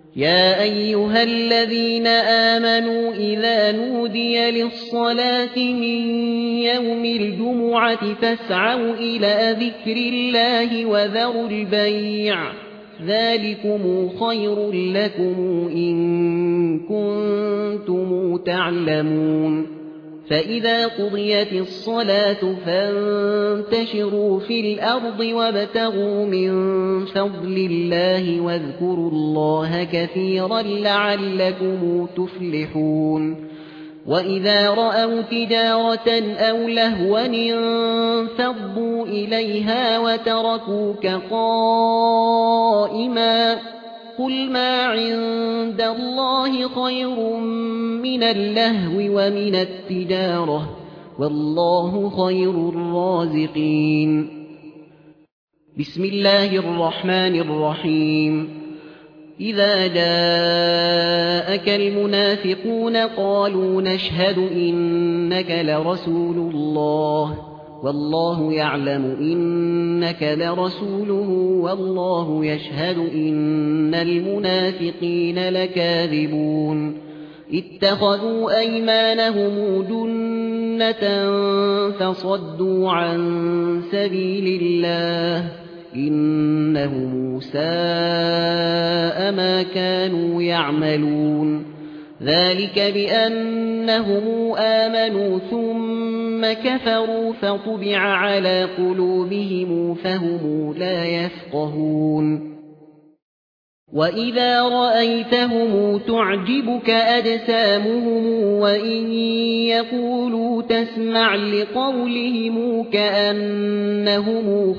يا أيها الذين آمنوا إذا نودي للصلاة من يوم الجمعة فاسعوا إلى ذكر الله وذروا البيع ذلكم خير لكم إن كنتم تعلمون فإذا قضيت الصلاة فانتشروا في الأرض وابتغوا من فضل الله واذكروا الله كثيرا لعلكم تفلحون وإذا رأوا تجارة أو لهوا انفضوا إليها وتركوك قائما قل ما عند الله خير من اللهو ومن التجارة والله خير الرازقين بسم الله الرحمن الرحيم إذا جاءك المنافقون قالوا نشهد إنك لرسول الله والله يعلم إنك لرسوله والله يشهد إن المنافقين لكاذبون اتخذوا أيمانهم جنة فصدوا عن سبيل الله إنهم ساء ما كانوا يعملون ذلك بأنهم آمنوا ثم كفروا فطبع على قلوبهم فهم لا يفقهون وإذا رأيتهم تعجبك أجسامهم وإن يقولوا تسمع لقولهم كأنهم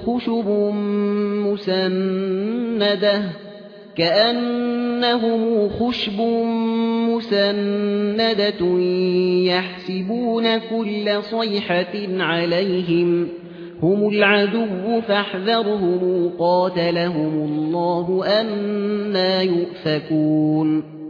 خشب مسندة يحسبون كل صيحة عليهم هم العدو فاحذرهم قاتلهم الله أنى يؤفكون